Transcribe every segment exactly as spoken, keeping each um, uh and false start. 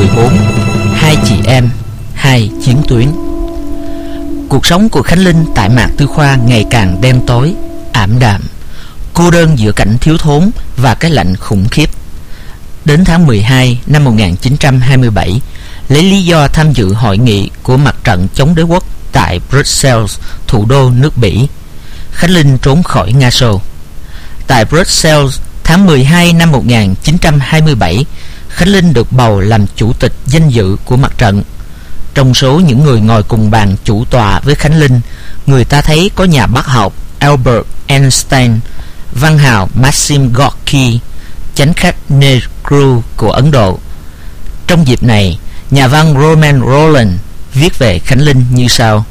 mười bốn. Hai chị em, hai chiến tuyến. Cuộc sống của Khánh Linh tại Mạc Tư Khoa ngày càng đen tối, ảm đạm, cô đơn giữa cảnh thiếu thốn và cái lạnh khủng khiếp. Đến tháng mười hai năm một nghìn chín trăm hai mươi bảy, lấy lý do tham dự hội nghị của mặt trận chống đế quốc tại Brussels, thủ đô nước Bỉ, Khánh Linh trốn khỏi Nga Xô. Tại Brussels, tháng mười hai năm một nghìn chín trăm hai mươi bảy, Khánh Linh được bầu làm chủ tịch danh dự của mặt trận. Trong số những người ngồi cùng bàn chủ tọa với Khánh Linh, người ta thấy có nhà bác học Albert Einstein, văn hào Maxim Gorky, chánh khách Nehru của Ấn Độ. Trong dịp này, nhà văn Roman Roland viết về Khánh Linh như sau: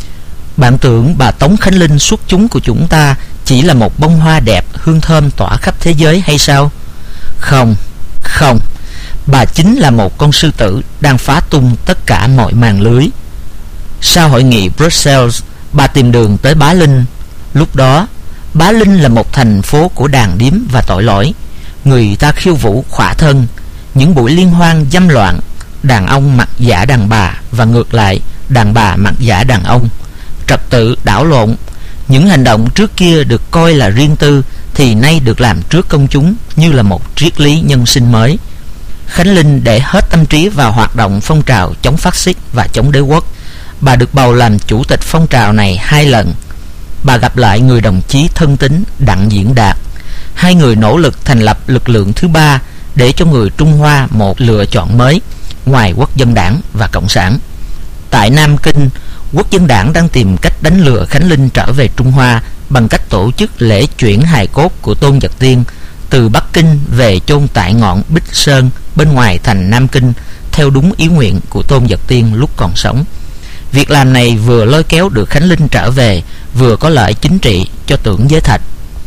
Bạn tưởng bà Tống Khánh Linh xuất chúng của chúng ta chỉ là một bông hoa đẹp hương thơm tỏa khắp thế giới hay sao? Không, không, bà chính là một con sư tử đang phá tung tất cả mọi màn lưới. Sau hội nghị Brussels, bà tìm đường tới Bá Linh. Lúc đó, Bá Linh là một thành phố của đàn điếm và tội lỗi. Người ta khiêu vũ khỏa thân, những buổi liên hoan dâm loạn, đàn ông mặc giả đàn bà và ngược lại, đàn bà mặc giả đàn ông. Trật tự đảo lộn. Những hành động trước kia được coi là riêng tư thì nay được làm trước công chúng như là một triết lý nhân sinh mới. Khánh Linh để hết tâm trí vào hoạt động phong trào chống phát xít và chống đế quốc. Bà được bầu làm chủ tịch phong trào này hai lần. Bà gặp lại người đồng chí thân tín Đặng Diễn Đạt. Hai người nỗ lực thành lập lực lượng thứ ba để cho người Trung Hoa một lựa chọn mới ngoài Quốc dân Đảng và Cộng sản. Tại Nam Kinh, Quốc dân Đảng đang tìm cách đánh lừa Khánh Linh trở về Trung Hoa bằng cách tổ chức lễ chuyển hài cốt của Tôn Giật Tiên từ Bắc Kinh về chôn tại ngọn Bích Sơn bên ngoài thành Nam Kinh theo đúng ý nguyện của Tôn Giật Tiên lúc còn sống. Việc làm này vừa lôi kéo được Khánh Linh trở về, vừa có lợi chính trị cho Tưởng Giới Thạch.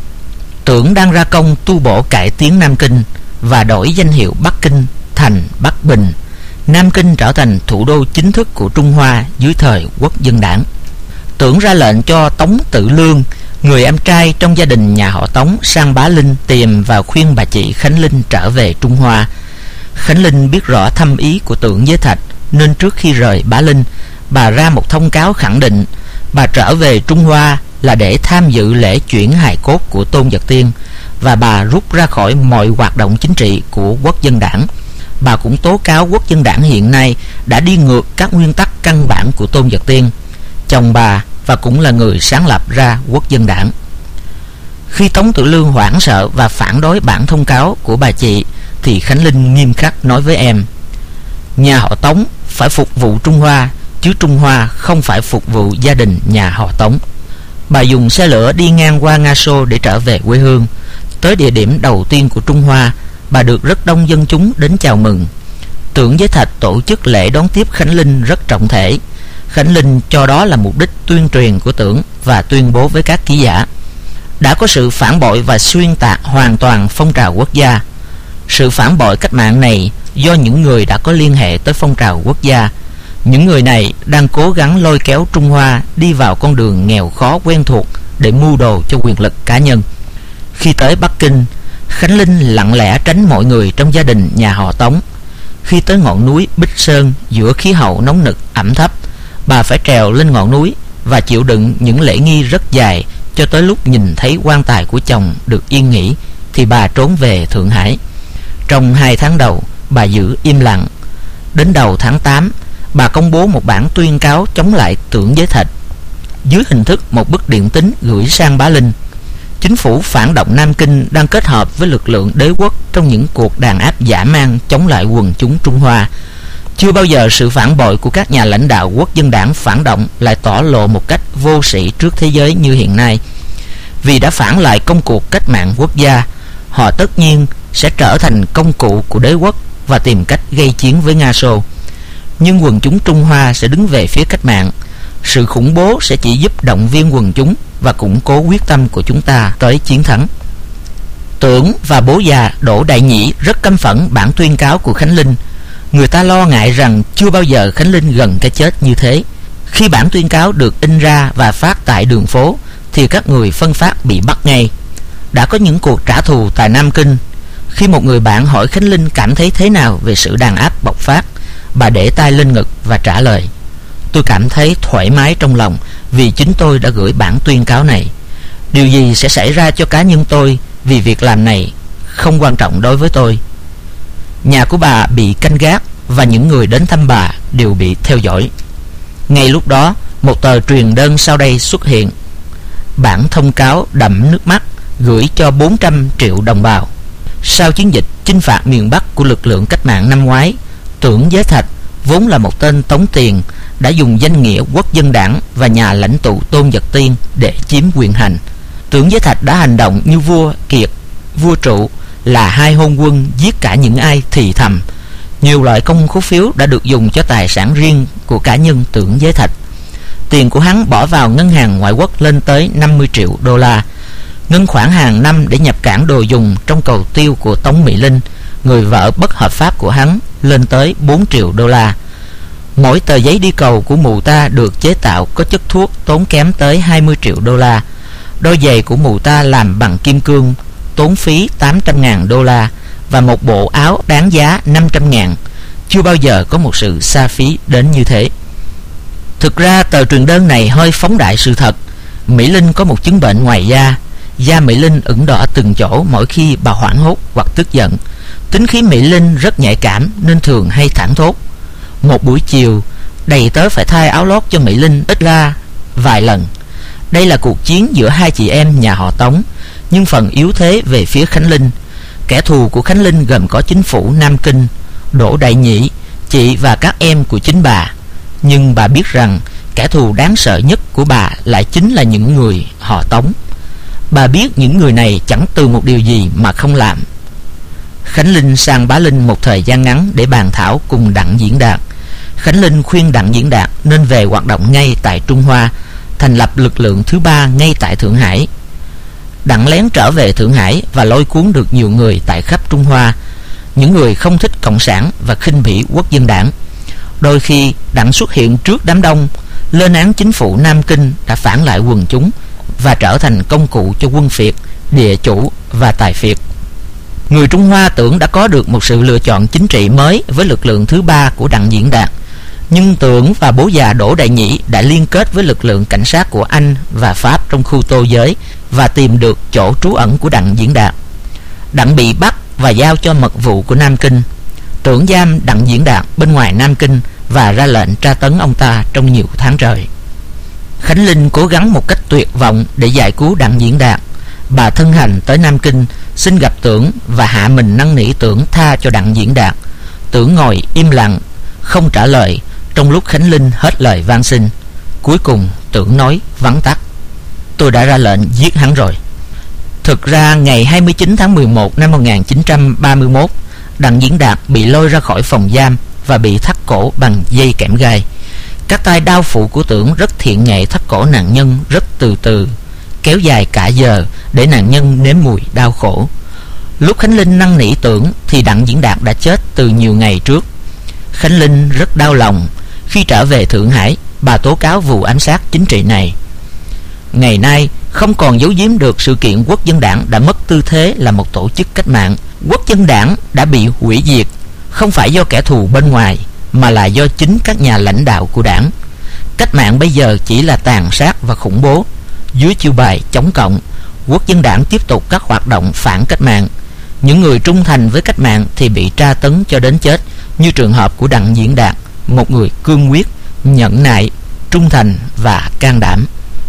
Tưởng đang ra công tu bổ cải tiến Nam Kinh và đổi danh hiệu Bắc Kinh thành Bắc Bình. Nam Kinh trở thành thủ đô chính thức của Trung Hoa dưới thời Quốc dân Đảng. Tưởng ra lệnh cho Tống Tự Lương, người em trai trong gia đình nhà họ Tống, sang Bá Linh tìm và khuyên bà chị Khánh Linh trở về Trung Hoa. Khánh Linh biết rõ thâm ý của Tưởng Giới Thạch, nên trước khi rời Bá Linh, bà ra một thông cáo khẳng định bà trở về Trung Hoa là để tham dự lễ chuyển hài cốt của Tôn Giật Tiên, và bà rút ra khỏi mọi hoạt động chính trị của Quốc dân Đảng. Bà cũng tố cáo Quốc dân Đảng hiện nay đã đi ngược các nguyên tắc căn bản của Tôn Giật Tiên, chồng bà và cũng là người sáng lập ra Quốc dân Đảng. Khi Tống Tự Lương hoảng sợ và phản đối bản thông cáo của bà chị, thì Khánh Linh nghiêm khắc nói với em: Nhà họ Tống phải phục vụ Trung Hoa, chứ Trung Hoa không phải phục vụ gia đình nhà họ Tống. Bà dùng xe lửa đi ngang qua Nga Xô để trở về quê hương. Tới địa điểm đầu tiên của Trung Hoa, bà được rất đông dân chúng đến chào mừng. Tưởng Giới Thạch tổ chức lễ đón tiếp Khánh Linh rất trọng thể. Khánh Linh cho đó là mục đích tuyên truyền của Tưởng và tuyên bố với các ký giả: đã có sự phản bội và xuyên tạc hoàn toàn phong trào quốc gia. Sự phản bội cách mạng này do những người đã có liên hệ tới phong trào quốc gia. Những người này đang cố gắng lôi kéo Trung Hoa đi vào con đường nghèo khó quen thuộc để mưu đồ cho quyền lực cá nhân. Khi tới Bắc Kinh, Khánh Linh lặng lẽ tránh mọi người trong gia đình nhà họ Tống. Khi tới ngọn núi Bích Sơn giữa khí hậu nóng nực ẩm thấp, bà phải trèo lên ngọn núi và chịu đựng những lễ nghi rất dài cho tới lúc nhìn thấy quan tài của chồng được yên nghỉ thì bà trốn về Thượng Hải. Trong hai tháng đầu, bà giữ im lặng. Đến đầu tháng tám, bà công bố một bản tuyên cáo chống lại Tưởng Giới Thạch dưới hình thức một bức điện tín gửi sang Bá Linh. Chính phủ phản động Nam Kinh đang kết hợp với lực lượng đế quốc trong những cuộc đàn áp dã man chống lại quần chúng Trung Hoa. Chưa bao giờ sự phản bội của các nhà lãnh đạo Quốc dân Đảng phản động lại tỏ lộ một cách vô sĩ trước thế giới như hiện nay. Vì đã phản lại công cuộc cách mạng quốc gia, họ tất nhiên sẽ trở thành công cụ của đế quốc và tìm cách gây chiến với Nga Xô. Nhưng quần chúng Trung Hoa sẽ đứng về phía cách mạng. Sự khủng bố sẽ chỉ giúp động viên quần chúng và củng cố quyết tâm của chúng ta tới chiến thắng. Tưởng và bố già Đỗ Đại Nhĩ rất căm phẫn bản tuyên cáo của Khánh Linh. Người ta lo ngại rằng chưa bao giờ Khánh Linh gần cái chết như thế. Khi bản tuyên cáo được in ra và phát tại đường phố thì các người phân phát bị bắt ngay. Đã có những cuộc trả thù tại Nam Kinh. Khi một người bạn hỏi Khánh Linh cảm thấy thế nào về sự đàn áp bộc phát, Bà để tay lên ngực và trả lời: Tôi cảm thấy thoải mái trong lòng vì chính tôi đã gửi bản tuyên cáo này. Điều gì sẽ xảy ra cho cá nhân tôi vì việc làm này không quan trọng đối với tôi. Nhà của bà bị canh gác và những người đến thăm bà đều bị theo dõi. Ngay lúc đó, một tờ truyền đơn sau đây xuất hiện. Bản thông cáo đẫm nước mắt gửi cho bốn trăm triệu đồng bào. Sau chiến dịch chinh phạt miền Bắc của lực lượng cách mạng năm ngoái, Tưởng Giới Thạch, vốn là một tên tống tiền, đã dùng danh nghĩa Quốc dân đảng và nhà lãnh tụ Tôn Vật Tiên để chiếm quyền hành. Tưởng Giới Thạch đã hành động như vua Kiệt, vua Trụ, là hai hôn quân giết cả những ai thì thầm. Nhiều loại công khố phiếu đã được dùng cho tài sản riêng của cá nhân Tưởng Giới Thạch. Tiền của hắn bỏ vào ngân hàng ngoại quốc lên tới năm mươi triệu đô la. Ngân khoản hàng năm để nhập cảng đồ dùng trong cầu tiêu của Tống Mỹ Linh, người vợ bất hợp pháp của hắn, lên tới bốn triệu đô la. Mỗi tờ giấy đi cầu của mụ ta được chế tạo có chất thuốc tốn kém tới hai mươi triệu đô la. Đôi giày của mụ ta làm bằng kim cương, tốn phí tám trăm ngàn đô la, và một bộ áo đáng giá năm trăm ngàn. Chưa bao giờ có một sự xa phí đến như thế. Thực ra tờ truyền đơn này hơi phóng đại sự thật. Mỹ Linh có một chứng bệnh ngoài da. Da Mỹ Linh ửng đỏ từng chỗ mỗi khi bà hoảng hốt hoặc tức giận. Tính khí Mỹ Linh rất nhạy cảm nên thường hay thảng thốt. Một buổi chiều, đầy tớ phải thay áo lót cho Mỹ Linh ít ra vài lần. Đây là cuộc chiến giữa hai chị em nhà họ Tống, nhưng phần yếu thế về phía Khánh Linh. Kẻ thù của Khánh Linh gồm có chính phủ Nam Kinh, Đỗ Đại Nhĩ, chị và các em của chính bà. Nhưng bà biết rằng kẻ thù đáng sợ nhất của bà lại chính là những người họ Tống. Bà biết những người này chẳng từ một điều gì mà không làm. Khánh Linh sang Bá Linh một thời gian ngắn để bàn thảo cùng Đặng Diễn Đạt. Khánh Linh khuyên Đặng Diễn Đạt nên về hoạt động ngay tại Trung Hoa, thành lập lực lượng thứ ba ngay tại Thượng Hải. Đặng lén trở về Thượng Hải và lôi cuốn được nhiều người tại khắp Trung Hoa, những người không thích Cộng sản và khinh bỉ Quốc dân đảng. Đôi khi Đặng xuất hiện trước đám đông, lên án chính phủ Nam Kinh đã phản lại quần chúng và trở thành công cụ cho quân phiệt, địa chủ và tài phiệt. Người Trung Hoa tưởng đã có được một sự lựa chọn chính trị mới với lực lượng thứ ba của Đặng Diễn Đạt. Nhưng Tưởng và bố già Đỗ Đại Nhĩ đã liên kết với lực lượng cảnh sát của Anh và Pháp trong khu Tô Giới và tìm được chỗ trú ẩn của Đặng Diễn Đạt. Đặng bị bắt và giao cho mật vụ của Nam Kinh. Tưởng giam Đặng Diễn Đạt bên ngoài Nam Kinh và ra lệnh tra tấn ông ta trong nhiều tháng trời. Khánh Linh cố gắng một cách tuyệt vọng để giải cứu Đặng Diễn Đạt. Bà thân hành tới Nam Kinh, xin gặp Tưởng và hạ mình năn nỉ Tưởng tha cho Đặng Diễn Đạt. Tưởng ngồi im lặng, không trả lời, trong lúc Khánh Linh hết lời van xin. Cuối cùng Tưởng nói vắn tắt: Tôi đã ra lệnh giết hắn rồi. Thực ra ngày hai mươi chín tháng mười một năm một nghìn chín trăm ba mươi mốt, Đặng Diễn Đạt bị lôi ra khỏi phòng giam và bị thắt cổ bằng dây kẽm gai. Các tay đao phụ của Tưởng rất thiện nghệ thắt cổ nạn nhân rất từ từ, kéo dài cả giờ để nạn nhân nếm mùi đau khổ. Lúc Khánh Linh năn nỉ Tưởng thì Đặng Diễn Đạt đã chết từ nhiều ngày trước. Khánh Linh rất đau lòng. Khi trở về Thượng Hải, bà tố cáo vụ ám sát chính trị này. Ngày nay không còn giấu giếm được sự kiện Quốc dân đảng đã mất tư thế là một tổ chức cách mạng. Quốc dân đảng đã bị hủy diệt, không phải do kẻ thù bên ngoài, mà là do chính các nhà lãnh đạo của đảng. Cách mạng bây giờ chỉ là tàn sát và khủng bố. Dưới chiêu bài chống cộng, Quốc dân đảng tiếp tục các hoạt động phản cách mạng. Những người trung thành với cách mạng thì bị tra tấn cho đến chết, như trường hợp của Đặng Diễn Đạt, một người cương quyết, nhẫn nại, trung thành và can đảm.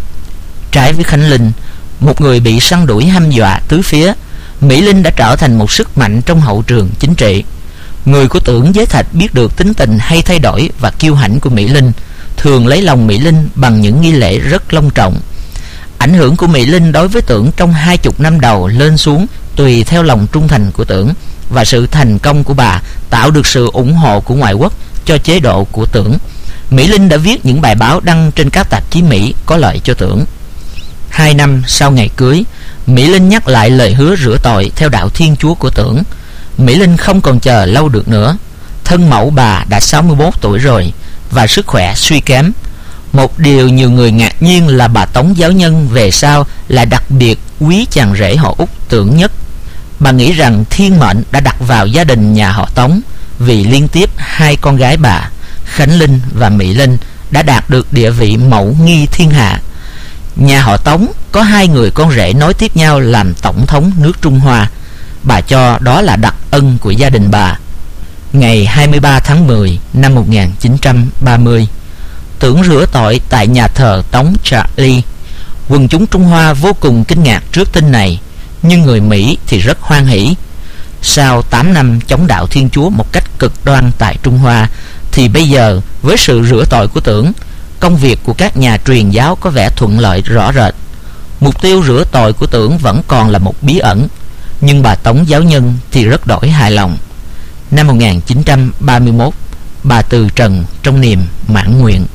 Trái với Khánh Linh, một người bị săn đuổi hăm dọa tứ phía, Mỹ Linh đã trở thành một sức mạnh trong hậu trường chính trị. Người của Tưởng Giới Thạch biết được tính tình hay thay đổi và kiêu hãnh của Mỹ Linh, thường lấy lòng Mỹ Linh bằng những nghi lễ rất long trọng. Ảnh hưởng của Mỹ Linh đối với Tưởng trong hai chục năm đầu lên xuống tùy theo lòng trung thành của Tưởng, và sự thành công của bà tạo được sự ủng hộ của ngoại quốc cho chế độ của Tưởng. Mỹ Linh đã viết những bài báo đăng trên các tạp chí Mỹ có lợi cho Tưởng. Hai năm sau ngày cưới, Mỹ Linh nhắc lại lời hứa rửa tội theo đạo Thiên Chúa của Tưởng. Mỹ Linh không còn chờ lâu được nữa. Thân mẫu bà đã sáu mươi mốt tuổi rồi và sức khỏe suy kém. Một điều nhiều người ngạc nhiên là bà Tống giáo nhân về sau lại đặc biệt quý chàng rể họ Út Tưởng Nhất. bà nghĩ rằng thiên mệnh đã đặt vào gia đình nhà họ Tống, vì liên tiếp hai con gái bà, Khánh Linh và Mỹ Linh, đã đạt được địa vị mẫu nghi thiên hạ. Nhà họ Tống có hai người con rể nối tiếp nhau làm tổng thống nước Trung Hoa. Bà cho đó là đặc ân của gia đình bà. Ngày hai mươi ba tháng mười năm một nghìn chín trăm ba mươi, Tưởng rửa tội tại nhà thờ Tống Charlie. Quần chúng Trung Hoa vô cùng kinh ngạc trước tin này, nhưng người Mỹ thì rất hoan hỷ. Sau tám năm chống đạo Thiên Chúa một cách cực đoan tại Trung Hoa, thì bây giờ với sự rửa tội của Tưởng, công việc của các nhà truyền giáo có vẻ thuận lợi rõ rệt. Mục tiêu rửa tội của Tưởng vẫn còn là một bí ẩn, nhưng bà Tống giáo nhân thì rất đổi hài lòng. Năm một nghìn chín trăm ba mươi mốt, bà từ trần trong niềm mãn nguyện.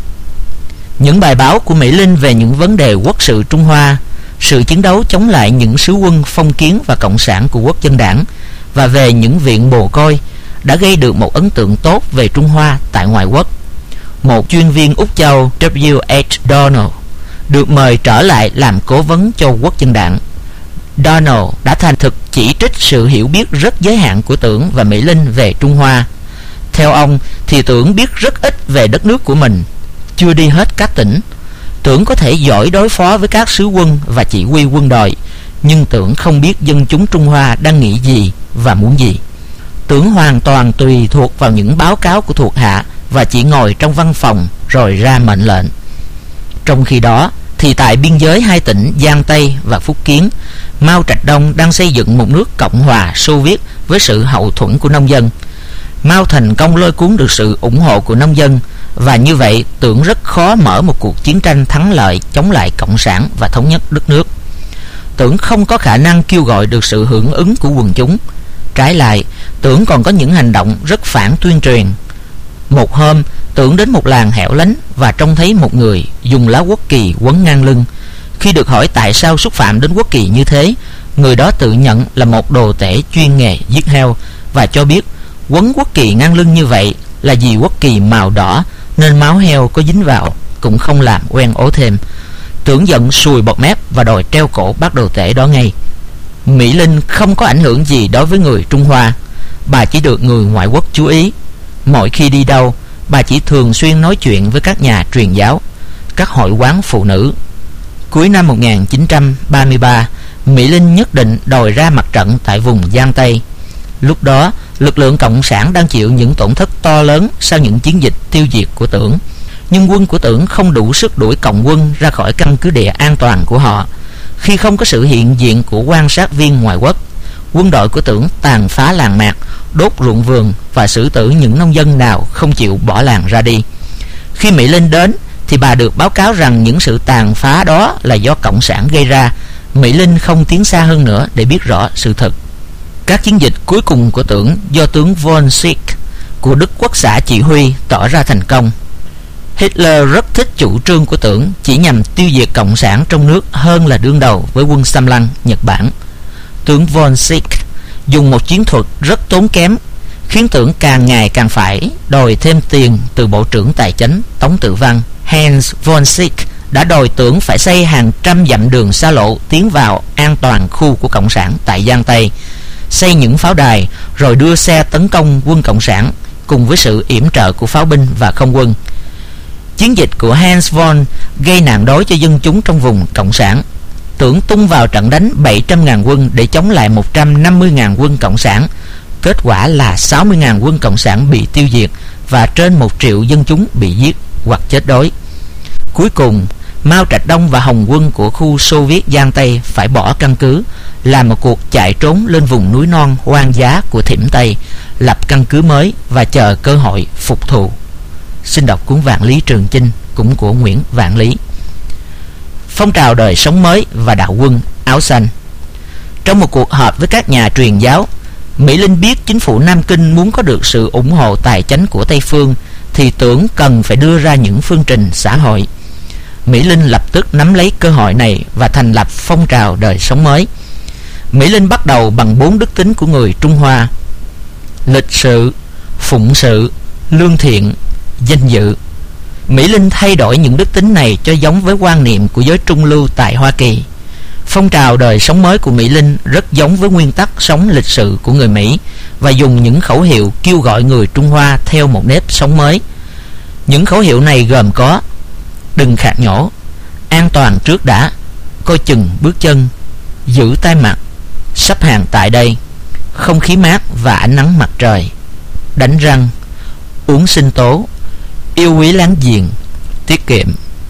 Những bài báo của Mỹ Linh về những vấn đề quốc sự Trung Hoa, sự chiến đấu chống lại những sứ quân phong kiến và cộng sản của Quốc dân đảng, và về những viện mồ côi đã gây được một ấn tượng tốt về Trung Hoa tại ngoại quốc. Một chuyên viên Úc Châu W H Donald được mời trở lại làm cố vấn cho Quốc dân đảng. Donald đã thành thực chỉ trích sự hiểu biết rất giới hạn của Tưởng và Mỹ Linh về Trung Hoa. Theo ông thì Tưởng biết rất ít về đất nước của mình, chưa đi hết các tỉnh. Tưởng có thể giỏi đối phó với các sứ quân và chỉ huy quân đội, nhưng Tưởng không biết dân chúng Trung Hoa đang nghĩ gì và muốn gì. Tưởng hoàn toàn tùy thuộc vào những báo cáo của thuộc hạ và chỉ ngồi trong văn phòng rồi ra mệnh lệnh. Trong khi đó thì tại biên giới hai tỉnh Giang Tây và Phúc Kiến, Mao Trạch Đông đang xây dựng một nước Cộng hòa Xô Viết với sự hậu thuẫn của nông dân. Mao thành công lôi cuốn được sự ủng hộ của nông dân, và như vậy Tưởng rất khó mở một cuộc chiến tranh thắng lợi chống lại cộng sản và thống nhất đất nước. Tưởng không có khả năng kêu gọi được sự hưởng ứng của quần chúng. Trái lại, Tưởng còn có những hành động rất phản tuyên truyền. Một hôm, Tưởng đến một làng hẻo lánh và trông thấy một người dùng lá quốc kỳ quấn ngang lưng. Khi được hỏi tại sao xúc phạm đến quốc kỳ như thế, người đó tự nhận là một đồ tể chuyên nghề giết heo và cho biết quấn quốc kỳ ngang lưng như vậy là vì quốc kỳ màu đỏ nên máu heo có dính vào cũng không làm oan ố thêm. Tưởng giận sùi bọt mép và đòi treo cổ bác đồ tể đó ngay. Mỹ Linh không có ảnh hưởng gì đối với người Trung Hoa. Bà chỉ được người ngoại quốc chú ý. Mỗi khi đi đâu, bà chỉ thường xuyên nói chuyện với các nhà truyền giáo, các hội quán phụ nữ. Cuối năm một nghìn chín trăm ba mươi ba, Mỹ Linh nhất định đòi ra mặt trận tại vùng Giang Tây. Lúc đó, lực lượng cộng sản đang chịu những tổn thất to lớn sau những chiến dịch tiêu diệt của Tưởng. Nhưng quân của Tưởng không đủ sức đuổi cộng quân ra khỏi căn cứ địa an toàn của họ. Khi không có sự hiện diện của quan sát viên ngoại quốc, quân đội của Tưởng tàn phá làng mạc, đốt ruộng vườn và xử tử những nông dân nào không chịu bỏ làng ra đi. Khi Mỹ Linh đến thì bà được báo cáo rằng những sự tàn phá đó là do cộng sản gây ra. Mỹ Linh không tiến xa hơn nữa để biết rõ sự thật. Các chiến dịch cuối cùng của Tưởng do tướng von Schick của Đức Quốc xã chỉ huy tỏ ra thành công. Hitler rất thích chủ trương của Tưởng chỉ nhằm tiêu diệt cộng sản trong nước hơn là đương đầu với quân xâm lăng Nhật Bản. Tướng von Schick dùng một chiến thuật rất tốn kém, khiến Tưởng càng ngày càng phải đòi thêm tiền từ Bộ trưởng Tài chính Tống Tự Văn. Hans von Schick đã đòi Tưởng phải xây hàng trăm dặm đường xa lộ tiến vào an toàn khu của cộng sản tại Giang Tây, xây những pháo đài rồi đưa xe tấn công quân cộng sản cùng với sự yểm trợ của pháo binh và không quân. Chiến dịch của Hans von gây nạn đói cho dân chúng trong vùng cộng sản. Tưởng tung vào trận đánh bảy trăm nghìn quân để chống lại một trăm năm mươi nghìn quân cộng sản. Kết quả là sáu mươi nghìn quân cộng sản bị tiêu diệt và trên một triệu dân chúng bị giết hoặc chết đói. Cuối cùng, Mao Trạch Đông và Hồng quân của khu Xô Viết Giang Tây phải bỏ căn cứ, làm một cuộc chạy trốn lên vùng núi non hoang dã của Thiểm Tây, lập căn cứ mới và chờ cơ hội phục thù. Xin đọc cuốn Vạn Lý Trường Chinh cũng của Nguyễn Vạn Lý. Phong trào đời sống mới và đạo quân áo xanh. Trong một cuộc họp với các nhà truyền giáo, Mỹ Linh biết chính phủ Nam Kinh muốn có được sự ủng hộ tài chánh của Tây Phương thì Tưởng cần phải đưa ra những phương trình xã hội. Mỹ Linh lập tức nắm lấy cơ hội này và thành lập phong trào đời sống mới. Mỹ Linh bắt đầu bằng bốn đức tính của người Trung Hoa: lịch sự, phụng sự, lương thiện, danh dự. Mỹ Linh thay đổi những đức tính này cho giống với quan niệm của giới trung lưu tại Hoa Kỳ. Phong trào đời sống mới của Mỹ Linh rất giống với nguyên tắc sống lịch sự của người Mỹ và dùng những khẩu hiệu kêu gọi người Trung Hoa theo một nếp sống mới. Những khẩu hiệu này gồm có: đừng khạc nhổ, an toàn trước đã, coi chừng bước chân, giữ tay mặt, sắp hàng tại đây, không khí mát và ánh nắng mặt trời, đánh răng, uống sinh tố, yêu quý láng giềng, tiết kiệm.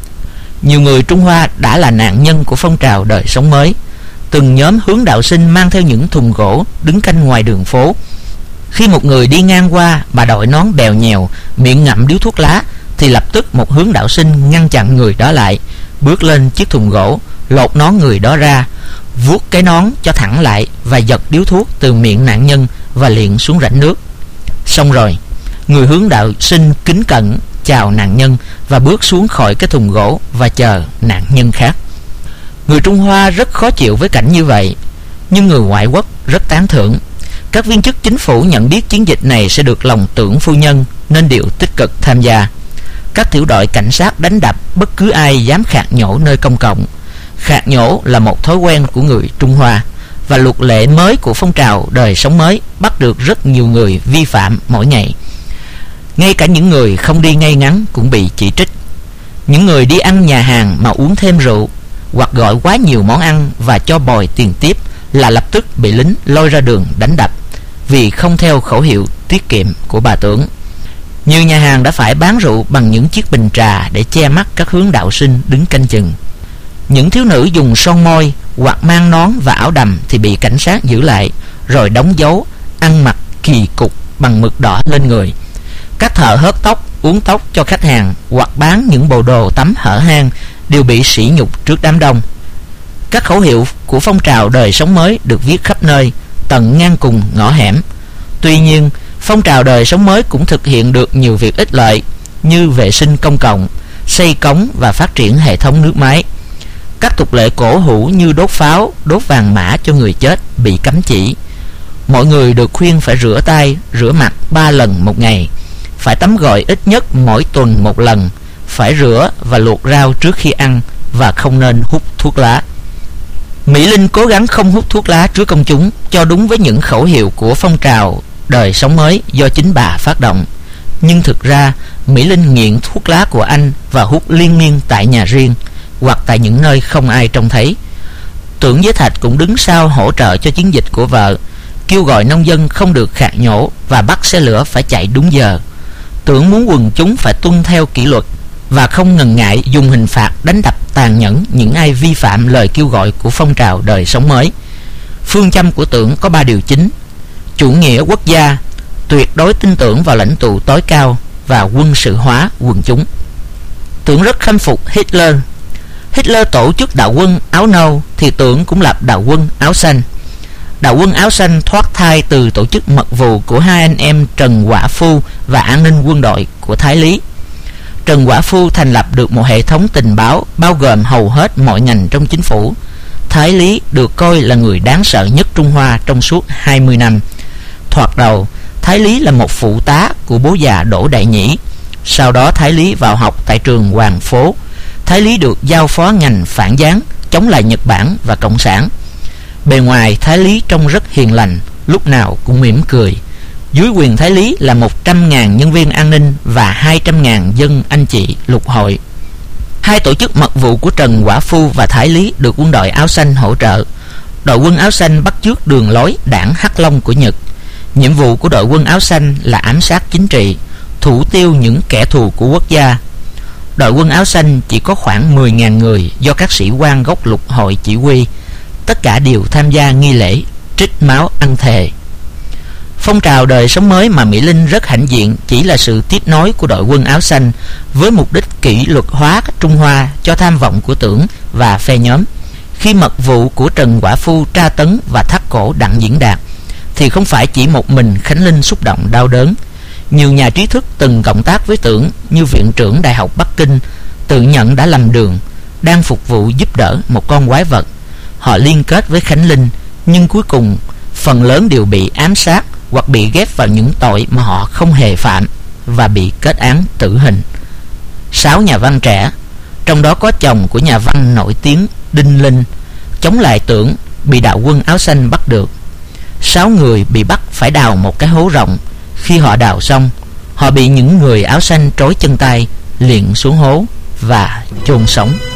Nhiều người Trung Hoa đã là nạn nhân của phong trào đời sống mới. Từng nhóm hướng đạo sinh mang theo những thùng gỗ đứng canh ngoài đường phố. Khi một người đi ngang qua mà đội nón bèo nhèo, miệng ngậm điếu thuốc lá, thì lập tức một hướng đạo sinh ngăn chặn người đó lại, bước lên chiếc thùng gỗ, lột nón người đó ra, vuốt cái nón cho thẳng lại và giật điếu thuốc từ miệng nạn nhân và liệng xuống rãnh nước. Xong rồi, người hướng đạo sinh kính cẩn chào nạn nhân và bước xuống khỏi cái thùng gỗ và chờ nạn nhân khác. Người Trung Hoa rất khó chịu với cảnh như vậy, nhưng người ngoại quốc rất tán thưởng. Các viên chức chính phủ nhận biết chiến dịch này sẽ được lòng tưởng phu nhân nên đều tích cực tham gia. Các tiểu đội cảnh sát đánh đập bất cứ ai dám khạc nhổ nơi công cộng. Khạc nhổ là một thói quen của người Trung Hoa, và luật lệ mới của phong trào đời sống mới bắt được rất nhiều người vi phạm mỗi ngày. Ngay cả những người không đi ngay ngắn cũng bị chỉ trích. Những người đi ăn nhà hàng mà uống thêm rượu hoặc gọi quá nhiều món ăn và cho bồi tiền tiếp là lập tức bị lính lôi ra đường đánh đập vì không theo khẩu hiệu tiết kiệm của bà tưởng. Nhiều nhà hàng đã phải bán rượu bằng những chiếc bình trà để che mắt các hướng đạo sinh đứng canh chừng. Những thiếu nữ dùng son môi hoặc mang nón và áo đầm thì bị cảnh sát giữ lại, rồi đóng dấu ăn mặc kỳ cục bằng mực đỏ lên người. Các thợ hớt tóc, uống tóc cho khách hàng hoặc bán những bộ đồ tắm hở hang đều bị sỉ nhục trước đám đông. Các khẩu hiệu của phong trào đời sống mới được viết khắp nơi, tận ngang cùng ngõ hẻm. Tuy nhiên, phong trào đời sống mới cũng thực hiện được nhiều việc ích lợi như vệ sinh công cộng, xây cống và phát triển hệ thống nước máy. Các tục lệ cổ hủ như đốt pháo, đốt vàng mã cho người chết bị cấm chỉ. Mọi người được khuyên phải rửa tay, rửa mặt ba lần một ngày, phải tắm gội ít nhất mỗi tuần một lần, phải rửa và luộc rau trước khi ăn và không nên hút thuốc lá. Mỹ Linh cố gắng không hút thuốc lá trước công chúng, cho đúng với những khẩu hiệu của phong trào đời sống mới do chính bà phát động. Nhưng thực ra, Mỹ Linh nghiện thuốc lá của anh và hút liên miên tại nhà riêng hoặc tại những nơi không ai trông thấy. Tưởng với Thạch cũng đứng sau hỗ trợ cho chiến dịch của vợ, kêu gọi nông dân không được khạc nhổ và bắt xe lửa phải chạy đúng giờ. Tưởng muốn quần chúng phải tuân theo kỷ luật và không ngần ngại dùng hình phạt đánh đập tàn nhẫn những ai vi phạm lời kêu gọi của phong trào đời sống mới. Phương châm của Tưởng có ba điều chính: chủ nghĩa quốc gia, tuyệt đối tin tưởng vào lãnh tụ tối cao và quân sự hóa quần chúng. Tưởng rất khâm phục Hitler. Hitler tổ chức đạo quân áo nâu thì Tưởng cũng lập đạo quân áo xanh. Đạo quân áo xanh thoát thai từ tổ chức mật vụ của hai anh em Trần Quả Phu và an ninh quân đội của Thái Lý. Trần Quả Phu thành lập được một hệ thống tình báo bao gồm hầu hết mọi ngành trong chính phủ. Thái Lý được coi là người đáng sợ nhất Trung Hoa trong suốt hai mươi năm. Thoạt đầu, Thái Lý là một phụ tá của bố già Đỗ Đại Nhĩ. Sau đó Thái Lý vào học tại trường Hoàng Phố. Thái Lý được giao phó ngành phản gián, chống lại Nhật Bản và Cộng sản. Bề ngoài Thái Lý trông rất hiền lành, lúc nào cũng mỉm cười. Dưới quyền Thái Lý là một trăm ngàn nhân viên an ninh và hai trăm ngàn dân anh chị lục hội. Hai tổ chức mật vụ của Trần Quả Phu và Thái Lý được quân đội áo xanh hỗ trợ. Đội quân áo xanh bắt chước đường lối đảng Hắc Long của Nhật. Nhiệm vụ của đội quân áo xanh là ám sát chính trị, thủ tiêu những kẻ thù của quốc gia. Đội quân áo xanh chỉ có khoảng mười ngàn người do các sĩ quan gốc lục hội chỉ huy. Tất cả đều tham gia nghi lễ trích máu ăn thề. Phong trào đời sống mới mà Mỹ Linh rất hãnh diện chỉ là sự tiếp nối của đội quân áo xanh với mục đích kỷ luật hóa Trung Hoa cho tham vọng của Tưởng và phe nhóm. Khi mật vụ của Trần Quả Phu tra tấn và thắt cổ Đặng Diễn Đạt thì không phải chỉ một mình Khánh Linh xúc động đau đớn. Nhiều nhà trí thức từng cộng tác với Tưởng như Viện trưởng Đại học Bắc Kinh tự nhận đã lầm đường, đang phục vụ giúp đỡ một con quái vật. Họ liên kết với Khánh Linh, nhưng cuối cùng phần lớn đều bị ám sát hoặc bị ghép vào những tội mà họ không hề phạm và bị kết án tử hình. Sáu nhà văn trẻ, trong đó có chồng của nhà văn nổi tiếng Đinh Linh, chống lại Tưởng bị đạo quân áo xanh bắt được. Sáu người bị bắt phải đào một cái hố rộng. Khi họ đào xong, họ bị những người áo xanh trói chân tay, liệng xuống hố và chôn sống.